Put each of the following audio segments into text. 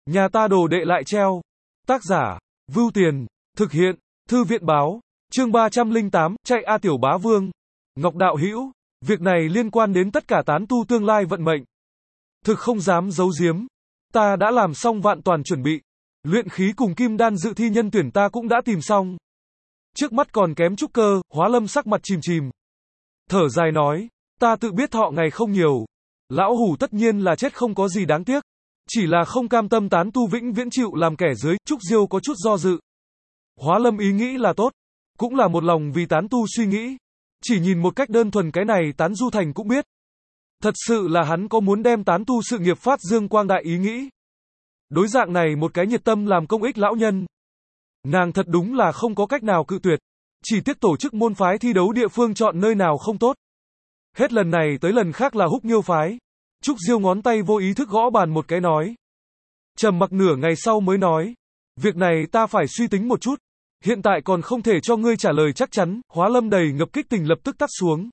Nhà ta đồ đệ lại treo. Tác giả, Vưu Tiền, thực hiện, Thư viện báo, chương 308, chạy A Tiểu Bá Vương. Ngọc Đạo Hữu, việc này liên quan đến tất cả tán tu tương lai vận mệnh. Thực không dám giấu giếm, ta đã làm xong vạn toàn chuẩn bị. Luyện khí cùng kim đan dự thi nhân tuyển ta cũng đã tìm xong. Trước mắt còn kém trúc cơ, Hóa Lâm sắc mặt chìm chìm. Thở dài nói, ta tự biết thọ ngày không nhiều. Lão hủ tất nhiên là chết không có gì đáng tiếc. Chỉ là không cam tâm tán tu vĩnh viễn chịu làm kẻ dưới, Trúc Diêu có chút do dự. Hóa Lâm ý nghĩ là tốt, cũng là một lòng vì tán tu suy nghĩ. Chỉ nhìn một cách đơn thuần cái này Tán Du Thành cũng biết. Thật sự là hắn có muốn đem tán tu sự nghiệp phát dương quang đại ý nghĩ. Đối dạng này một cái nhiệt tâm làm công ích lão nhân. Nàng thật đúng là không có cách nào cự tuyệt. Chỉ tiếc tổ chức môn phái thi đấu địa phương chọn nơi nào không tốt. Hết lần này tới lần khác là Húc Nghiêu phái. Trúc Diêu ngón tay vô ý thức gõ bàn một cái nói. Trầm mặc nửa ngày sau mới nói. Việc này ta phải suy tính một chút. Hiện tại còn không thể cho ngươi trả lời chắc chắn. Hóa Lâm đầy ngập kích tình lập tức tắt xuống.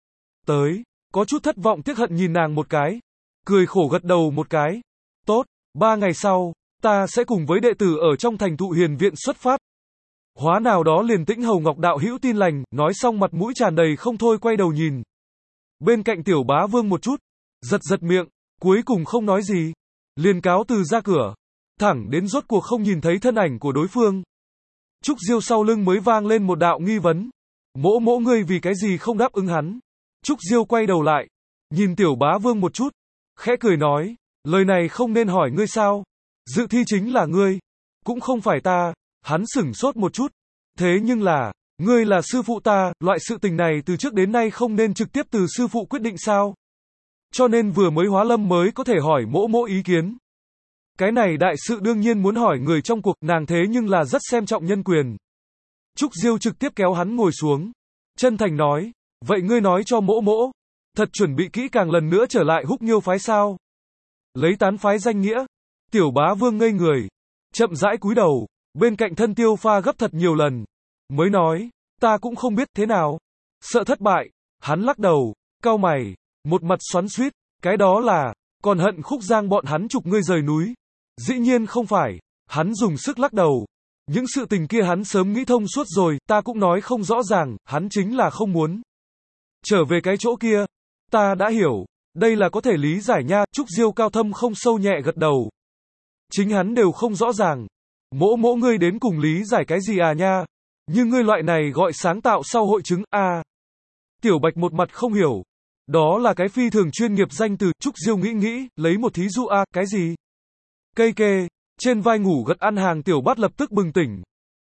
Tới, có chút thất vọng tiếc hận nhìn nàng một cái. Cười khổ gật đầu một cái. Tốt, 3 ngày sau, ta sẽ cùng với đệ tử ở trong thành Thụ Hiền viện xuất phát. Hóa nào đó liền Tĩnh Hầu Ngọc Đạo Hữu tin lành, nói xong mặt mũi tràn đầy không thôi quay đầu nhìn. Bên cạnh Tiểu Bá Vương một chút, giật miệng, cuối cùng không nói gì. Liền cáo từ ra cửa, thẳng đến rốt cuộc không nhìn thấy thân ảnh của đối phương. Trúc Diêu sau lưng mới vang lên một đạo nghi vấn. Mỗ ngươi vì cái gì không đáp ứng hắn? Trúc Diêu quay đầu lại, nhìn Tiểu Bá Vương một chút, khẽ cười nói, lời này không nên hỏi ngươi sao? Dự thi chính là ngươi, cũng không phải ta. Hắn sửng sốt một chút. Thế nhưng là, ngươi là sư phụ ta, loại sự tình này từ trước đến nay không nên trực tiếp từ sư phụ quyết định sao? Cho nên vừa mới Hóa Lâm mới có thể hỏi mỗ ý kiến. Cái này đại sự đương nhiên muốn hỏi người trong cuộc, nàng thế nhưng là rất xem trọng nhân quyền. Trúc Diêu trực tiếp kéo hắn ngồi xuống. Chân thành nói, vậy ngươi nói cho mỗ, thật chuẩn bị kỹ càng lần nữa trở lại Húc Nghiêu phái sao? Lấy tán phái danh nghĩa. Tiểu Bá Vương ngây người, chậm rãi cúi đầu, bên cạnh thân Tiêu Pha gấp thật nhiều lần. Mới nói, ta cũng không biết thế nào. Sợ thất bại, hắn lắc đầu, cau mày, một mặt xoắn xuýt, cái đó là, còn hận Khúc Giang bọn hắn trục ngươi rời núi. Dĩ nhiên không phải, hắn dùng sức lắc đầu. Những sự tình kia hắn sớm nghĩ thông suốt rồi, ta cũng nói không rõ ràng, hắn chính là không muốn. Trở về cái chỗ kia, ta đã hiểu, đây là có thể lý giải nha. Trúc Diêu cao thâm không sâu nhẹ gật đầu. Chính hắn đều không rõ ràng. Mỗ ngươi đến cùng lý giải cái gì à nha? Nhưng ngươi loại này gọi sáng tạo sau hội chứng à? Tiểu Bạch một mặt không hiểu. Đó là cái phi thường chuyên nghiệp danh từ. Trúc Diêu nghĩ, lấy một thí dụ à, cái gì? Cây kê, trên vai ngủ gật ăn hàng Tiểu Bát lập tức bừng tỉnh.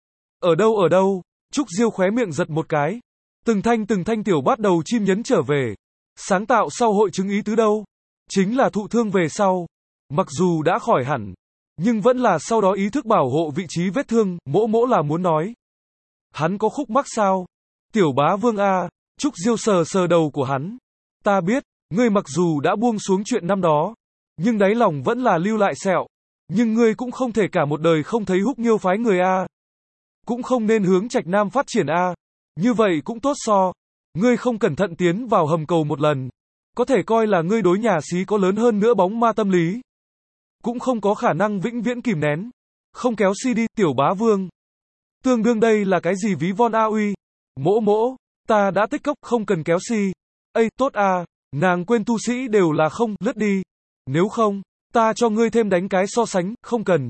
Ở đâu? Trúc Diêu khóe miệng giật một cái. Từng thanh Tiểu Bát đầu chim nhấn trở về. Sáng tạo sau hội chứng ý tứ đâu? Chính là thụ thương về sau. Mặc dù đã khỏi hẳn, nhưng vẫn là sau đó ý thức bảo hộ vị trí vết thương. Mỗ là muốn nói, hắn có khúc mắc sao? Tiểu Bá Vương a. Trúc Diêu sờ đầu của hắn. Ta biết, ngươi mặc dù đã buông xuống chuyện năm đó, nhưng đáy lòng vẫn là lưu lại sẹo. Nhưng ngươi cũng không thể cả một đời không thấy Húc Nghiêu phái người a. Cũng không nên hướng Trạch Nam phát triển a. Như vậy cũng tốt so. Ngươi không cẩn thận tiến vào hầm cầu một lần, có thể coi là ngươi đối nhà xí có lớn hơn nữa bóng ma tâm lý. Cũng không có khả năng vĩnh viễn kìm nén. Không kéo CD, Tiểu Bá Vương. Tương đương đây là cái gì ví von a uy? Mỗ, ta đã tích cốc, không cần kéo CD. Ây, tốt à, nàng quên tu sĩ đều là không, lướt đi. Nếu không, ta cho ngươi thêm đánh cái so sánh, không cần.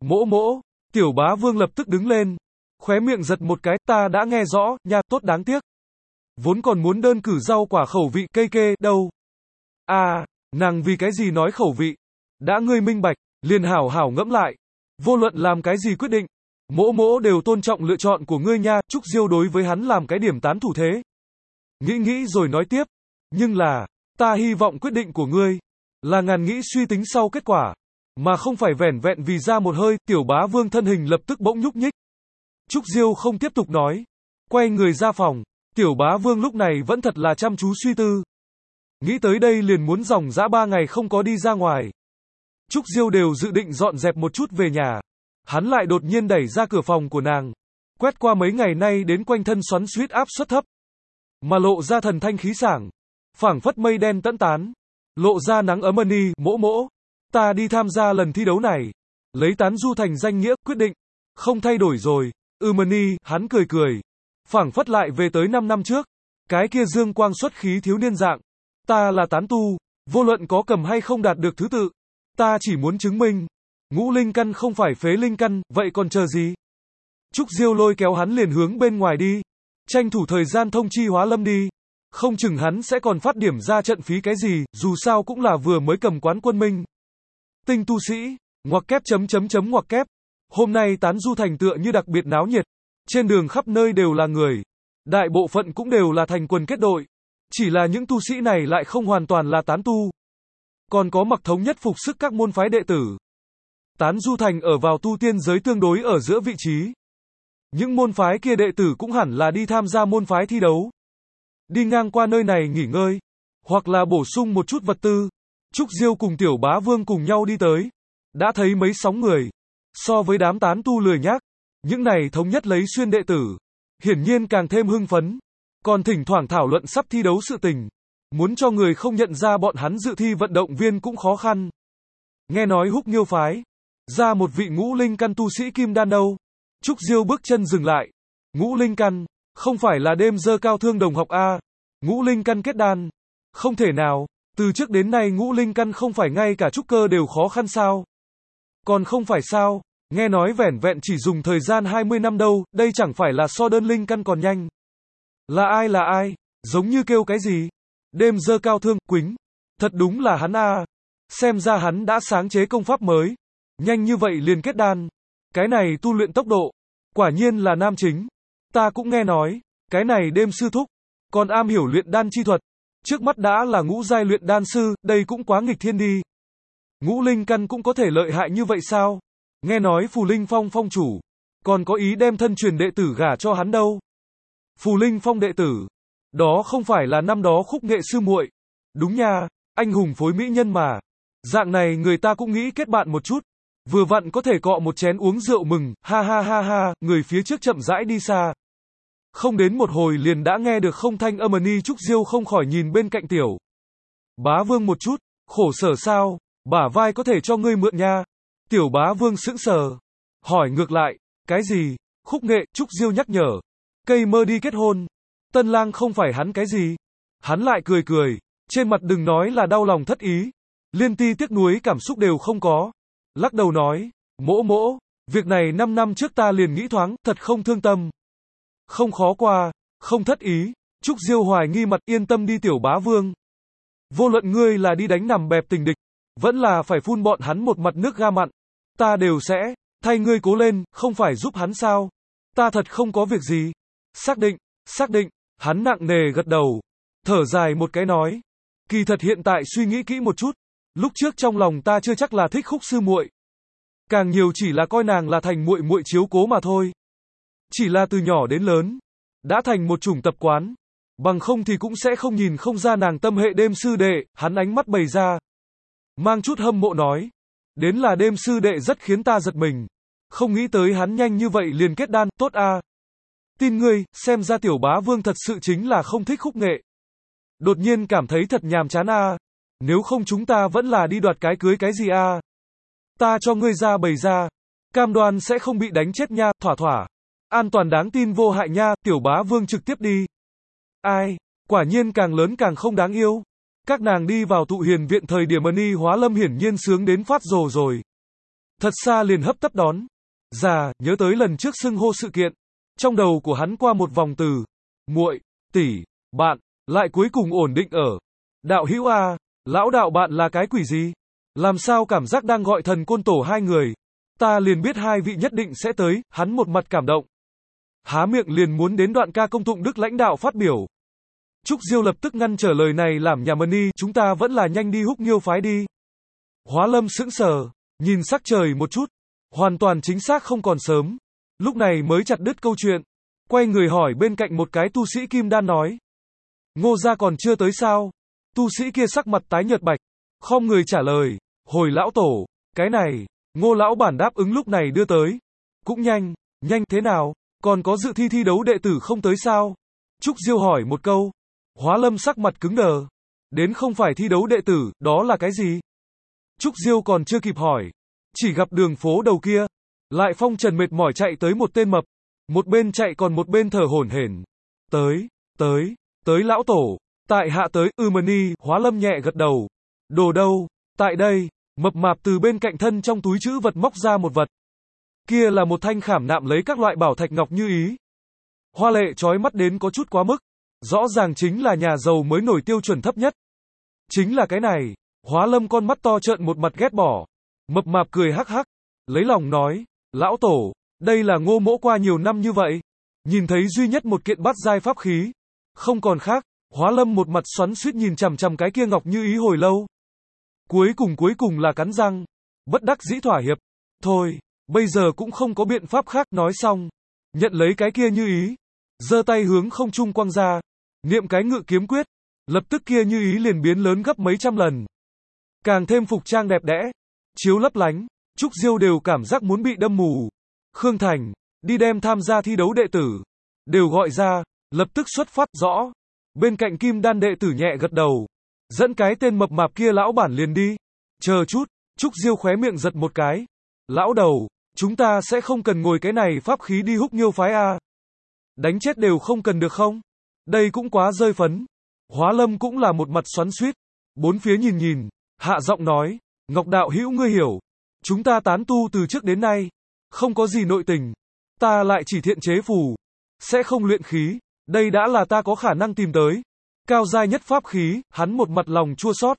Mỗ, Tiểu Bá Vương lập tức đứng lên. Khóe miệng giật một cái, ta đã nghe rõ, nha, tốt đáng tiếc. Vốn còn muốn đơn cử rau quả khẩu vị cây kê, đâu. À, nàng vì cái gì nói khẩu vị? Đã ngươi minh bạch, liền hảo ngẫm lại. Vô luận làm cái gì quyết định, mỗ đều tôn trọng lựa chọn của ngươi nha. Trúc Diêu đối với hắn làm cái điểm tán thủ thế. Nghĩ rồi nói tiếp. Nhưng là, ta hy vọng quyết định của ngươi là ngàn nghĩ suy tính sau kết quả, mà không phải vẻn vẹn vì ra một hơi. Tiểu Bá Vương thân hình lập tức bỗng nhúc nhích. Trúc Diêu không tiếp tục nói, quay người ra phòng. Tiểu Bá Vương lúc này vẫn thật là chăm chú suy tư. Nghĩ tới đây liền muốn dòng dã 3 ngày không có đi ra ngoài. Trúc Diêu đều dự định dọn dẹp một chút về nhà. Hắn lại đột nhiên đẩy ra cửa phòng của nàng. Quét qua mấy ngày nay đến quanh thân xoắn xuýt áp suất thấp. Mà lộ ra thần thanh khí sảng. Phảng phất mây đen tẫn tán. Lộ ra nắng ấm ân y. Mỗ, ta đi tham gia lần thi đấu này. Lấy tán du thành danh nghĩa, quyết định. Không thay đổi rồi. Mani, hắn cười cười. Phảng phất lại về tới 5 năm trước. Cái kia dương quang xuất khí thiếu niên dạng. Ta là tán tu. Vô luận có cầm hay không đạt được thứ tự. Ta chỉ muốn chứng minh. Ngũ linh căn không phải phế linh căn, vậy còn chờ gì? Trúc Diêu lôi kéo hắn liền hướng bên ngoài đi. Tranh thủ thời gian thông chi Hóa Lâm đi. Không chừng hắn sẽ còn phát điểm ra trận phí cái gì, dù sao cũng là vừa mới cầm quán quân minh. Tinh tu sĩ, ngoặc kép ngoặc kép. Hôm nay tán du thành tựa như đặc biệt náo nhiệt. Trên đường khắp nơi đều là người. Đại bộ phận cũng đều là thành quần kết đội. Chỉ là những tu sĩ này lại không hoàn toàn là tán tu. Còn có mặc thống nhất phục sức các môn phái đệ tử. Tán du thành ở vào tu tiên giới tương đối ở giữa vị trí. Những môn phái kia đệ tử cũng hẳn là đi tham gia môn phái thi đấu. Đi ngang qua nơi này nghỉ ngơi. Hoặc là bổ sung một chút vật tư. Trúc Diêu cùng Tiểu Bá Vương cùng nhau đi tới. Đã thấy mấy sóng người. So với đám tán tu lười nhác. Những này thống nhất lấy xuyên đệ tử. Hiển nhiên càng thêm hưng phấn. Còn thỉnh thoảng thảo luận sắp thi đấu sự tình. Muốn cho người không nhận ra bọn hắn dự thi vận động viên cũng khó khăn. Nghe nói Húc Nghiêu phái ra một vị ngũ linh căn tu sĩ kim đan đâu. Trúc Diêu bước chân dừng lại. Ngũ linh căn, không phải là đêm dơ cao thương đồng học A. Ngũ linh căn kết đan. Không thể nào, từ trước đến nay ngũ linh căn không phải ngay cả trúc cơ đều khó khăn sao. Còn không phải sao, nghe nói vẻn vẹn chỉ dùng thời gian 20 năm đâu, đây chẳng phải là so đơn linh căn còn nhanh. Là ai, giống như kêu cái gì? Đêm dơ cao thương, Quýnh. Thật đúng là hắn A. Xem ra hắn đã sáng chế công pháp mới. Nhanh như vậy liền kết đan. Cái này tu luyện tốc độ. Quả nhiên là nam chính. Ta cũng nghe nói. Cái này đêm sư thúc. Còn am hiểu luyện đan chi thuật. Trước mắt đã là ngũ giai luyện đan sư. Đây cũng quá nghịch thiên đi. Ngũ linh căn cũng có thể lợi hại như vậy sao? Nghe nói Phù Linh Phong phong chủ. Còn có ý đem thân truyền đệ tử gả cho hắn đâu. Phù Linh Phong đệ tử. Đó không phải là năm đó Khúc Nghệ sư muội. Đúng nha. Anh hùng phối mỹ nhân mà. Dạng này người ta cũng nghĩ kết bạn một chút. Vừa vặn có thể cọ một chén uống rượu mừng, ha ha ha ha, người phía trước chậm rãi đi xa. Không đến một hồi liền đã nghe được không thanh âm Ni. Trúc Diêu không khỏi nhìn bên cạnh Tiểu Bá Vương một chút, khổ sở sao, bả vai có thể cho ngươi mượn nha. Tiểu Bá Vương sững sờ, hỏi ngược lại, cái gì, Khúc Nghệ. Trúc Diêu nhắc nhở, cây mơ đi kết hôn, tân lang không phải hắn cái gì. Hắn lại cười cười, trên mặt đừng nói là đau lòng thất ý, liên ti tiếc nuối cảm xúc đều không có. Lắc đầu nói, mỗ, việc này 5 năm trước ta liền nghĩ thoáng, thật không thương tâm. Không khó qua, không thất ý. Trúc Diêu hoài nghi mặt, yên tâm đi Tiểu Bá Vương. Vô luận ngươi là đi đánh nằm bẹp tình địch, vẫn là phải phun bọn hắn một mặt nước ga mặn. Ta đều sẽ, thay ngươi cố lên, không phải giúp hắn sao. Ta thật không có việc gì. Xác định, hắn nặng nề gật đầu. Thở dài một cái nói, kỳ thật hiện tại suy nghĩ kỹ một chút. Lúc trước trong lòng ta chưa chắc là thích Khúc sư muội. Càng nhiều chỉ là coi nàng là thành muội muội chiếu cố mà thôi. Chỉ là từ nhỏ đến lớn, đã thành một chủng tập quán. Bằng không thì cũng sẽ không nhìn không ra nàng tâm hệ đêm sư đệ. Hắn ánh mắt bày ra, mang chút hâm mộ nói, đến là đêm sư đệ rất khiến ta giật mình. Không nghĩ tới hắn nhanh như vậy liền kết đan, tốt a. Tin ngươi, xem ra Tiểu Bá Vương thật sự chính là không thích Khúc Nghệ. Đột nhiên cảm thấy thật nhàm chán a. Nếu không chúng ta vẫn là đi đoạt cái cưới cái gì a. Ta cho ngươi ra bày ra, cam đoan sẽ không bị đánh chết nha, thỏa. An toàn đáng tin vô hại nha. Tiểu Bá Vương trực tiếp đi. Ai, quả nhiên càng lớn càng không đáng yêu. Các nàng đi vào tụ hiền viện thời điểm Ni Hóa Lâm hiển nhiên sướng đến phát rồ rồi. Thật xa liền hấp tấp đón. Nhớ tới lần trước xưng hô sự kiện. Trong đầu của hắn qua một vòng từ muội, tỷ, bạn, lại cuối cùng ổn định ở đạo hữu a. Lão đạo bạn là cái quỷ gì? Làm sao cảm giác đang gọi thần côn tổ hai người? Ta liền biết hai vị nhất định sẽ tới. Hắn một mặt cảm động, há miệng liền muốn đến đoạn ca công tụng đức lãnh đạo phát biểu. Trúc Diêu lập tức ngăn trở lời này làm nhà Ni, chúng ta vẫn là nhanh đi Húc Nghiêu phái đi. Hóa Lâm sững sờ, nhìn sắc trời một chút, hoàn toàn chính xác không còn sớm. Lúc này mới chặt đứt câu chuyện, quay người hỏi bên cạnh một cái tu sĩ kim đan nói, Ngô gia còn chưa tới sao? Tu sĩ kia sắc mặt tái nhợt bạch, khom người trả lời, hồi lão tổ, cái này, Ngô lão bản đáp ứng lúc này đưa tới. Cũng nhanh thế nào, còn có dự thi thi đấu đệ tử không tới sao? Trúc Diêu hỏi một câu. Hóa Lâm sắc mặt cứng đờ. Đến không phải thi đấu đệ tử, đó là cái gì? Trúc Diêu còn chưa kịp hỏi, chỉ gặp đường phố đầu kia, lại phong trần mệt mỏi chạy tới một tên mập, một bên chạy còn một bên thở hổn hển. Tới lão tổ, tại hạ tới, Mani, Hóa Lâm nhẹ gật đầu. Đồ đâu? Tại đây, mập mạp từ bên cạnh thân trong túi trữ vật móc ra một vật. Kia là một thanh khảm nạm lấy các loại bảo thạch ngọc như ý. Hoa lệ chói mắt đến có chút quá mức. Rõ ràng chính là nhà giàu mới nổi tiêu chuẩn thấp nhất. Chính là cái này. Hóa Lâm con mắt to trợn một mặt ghét bỏ. Mập mạp cười hắc hắc, lấy lòng nói, lão tổ, đây là Ngô mỗ qua nhiều năm như vậy. Nhìn thấy duy nhất một kiện bát giai pháp khí. Không còn khác, Hóa Lâm một mặt xoắn xuýt nhìn chằm chằm cái kia ngọc như ý hồi lâu. Cuối cùng là cắn răng. Bất đắc dĩ thỏa hiệp. Thôi, bây giờ cũng không có biện pháp khác, nói xong. Nhận lấy cái kia như ý. Giơ tay hướng không trung quăng ra. Niệm cái ngự kiếm quyết. Lập tức kia như ý liền biến lớn gấp mấy trăm lần. Càng thêm phục trang đẹp đẽ. Chiếu lấp lánh. Trúc Diêu đều cảm giác muốn bị đâm mù. Khương Thành, đi đem tham gia thi đấu đệ tử. Đều gọi ra. Lập tức xuất phát, rõ. Bên cạnh Kim Đan đệ tử nhẹ gật đầu. Dẫn cái tên mập mạp kia lão bản liền đi. Chờ chút, Trúc Diêu khóe miệng giật một cái. Lão đầu, chúng ta sẽ không cần ngồi cái này pháp khí đi Húc Nghiêu phái à? Đánh chết đều không cần được không? Đây cũng quá rơi phấn. Hóa Lâm cũng là một mặt xoắn xuýt. Bốn phía nhìn, hạ giọng nói, Ngọc đạo hữu ngươi hiểu. Chúng ta tán tu từ trước đến nay. Không có gì nội tình. Ta lại chỉ thiện chế phù. Sẽ không luyện khí. Đây đã là ta có khả năng tìm tới. Cao giai nhất pháp khí, hắn một mặt lòng chua xót.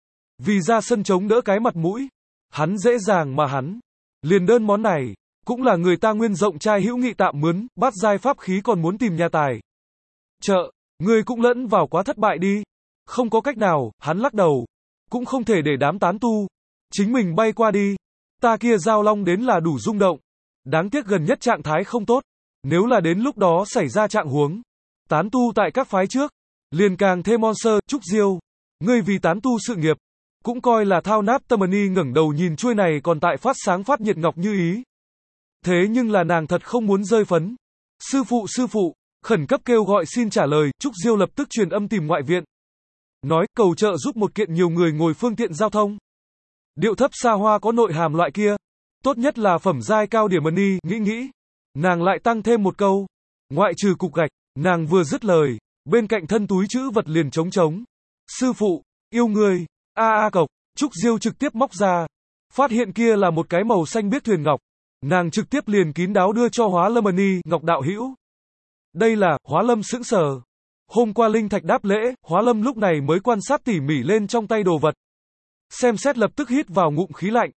Vì ra sân chống đỡ cái mặt mũi. Hắn dễ dàng mà hắn. Liền đơn món này. Cũng là người ta nguyên rộng trai hữu nghị tạm mướn. Bát giai pháp khí còn muốn tìm nhà tài trợ. Ngươi cũng lẫn vào quá thất bại đi. Không có cách nào, hắn lắc đầu. Cũng không thể để đám tán tu. Chính mình bay qua đi. Ta kia giao long đến là đủ rung động. Đáng tiếc gần nhất trạng thái không tốt. Nếu là đến lúc đó xảy ra trạng huống. Tán tu tại các phái trước. Liền càng thêm monster. Trúc Diêu. Ngươi vì tán tu sự nghiệp. Cũng coi là thao nát tâm. Mani ngẩng đầu nhìn chuôi này còn tại phát sáng phát nhiệt ngọc như ý. Thế nhưng là nàng thật không muốn rơi phấn. Sư phụ. Khẩn cấp kêu gọi xin trả lời. Trúc Diêu lập tức truyền âm tìm ngoại viện. Nói cầu trợ giúp một kiện nhiều người ngồi phương tiện giao thông. Điệu thấp xa hoa có nội hàm loại kia. Tốt nhất là phẩm giai cao điểm. Mani nghĩ. Nàng lại tăng thêm một câu. Ngoại trừ cục gạch. Nàng vừa dứt lời. Bên cạnh thân túi trữ vật liền trống. Sư phụ, yêu người. Cộc. Trúc Diêu trực tiếp móc ra. Phát hiện kia là một cái màu xanh biếc thuyền ngọc. Nàng trực tiếp liền kín đáo đưa cho Hóa Lâm. Mani, Ngọc đạo hữu. Đây là, Hóa Lâm sững sờ. Hôm qua linh thạch đáp lễ, Hóa Lâm lúc này mới quan sát tỉ mỉ lên trong tay đồ vật. Xem xét lập tức hít vào ngụm khí lạnh.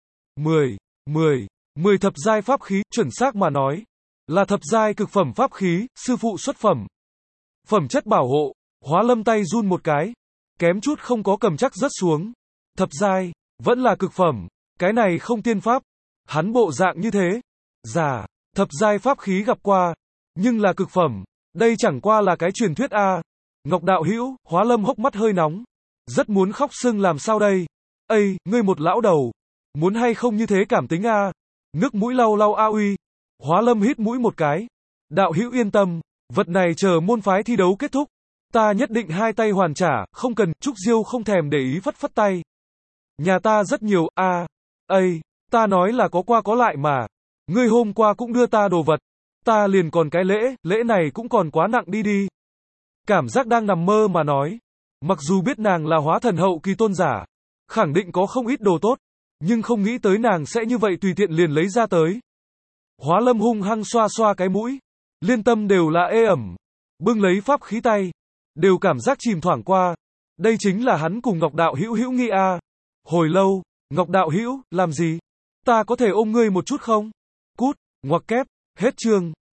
10 thập giai pháp khí, chuẩn xác mà nói. Là thập giai cực phẩm pháp khí, sư phụ xuất phẩm. Phẩm chất bảo hộ, Hóa Lâm tay run một cái. Kém chút không có cầm chắc rớt xuống. Thập giai, vẫn là cực phẩm. Cái này không tiên pháp. Hắn bộ dạng như thế. Dạ, thập giai pháp khí gặp qua. Nhưng là cực phẩm. Đây chẳng qua là cái truyền thuyết a. Ngọc đạo hữu, Hóa Lâm hốc mắt hơi nóng. Rất muốn khóc sưng làm sao đây. Ây, ngươi một lão đầu. Muốn hay không như thế cảm tính a. Nước mũi lau a uy. Hóa Lâm hít mũi một cái. Đạo hữu yên tâm. Vật này chờ môn phái thi đấu kết thúc. Ta nhất định hai tay hoàn trả, không cần. Trúc Diêu không thèm để ý phất tay. Nhà ta rất nhiều, ta nói là có qua có lại mà. Ngươi hôm qua cũng đưa ta đồ vật. Ta liền còn cái lễ này cũng còn quá nặng đi. Cảm giác đang nằm mơ mà nói. Mặc dù biết nàng là hóa thần hậu kỳ tôn giả. Khẳng định có không ít đồ tốt. Nhưng không nghĩ tới nàng sẽ như vậy tùy tiện liền lấy ra tới. Hóa Lâm hung hăng xoa cái mũi. Liên tâm đều là ê ẩm. Bưng lấy pháp khí tay. Đều cảm giác chìm thoảng qua. Đây chính là hắn cùng Ngọc đạo hữu nghị a. Hồi lâu, Ngọc đạo hữu, làm gì? Ta có thể ôm ngươi một chút không? Cút, ngoặc kép, hết chương.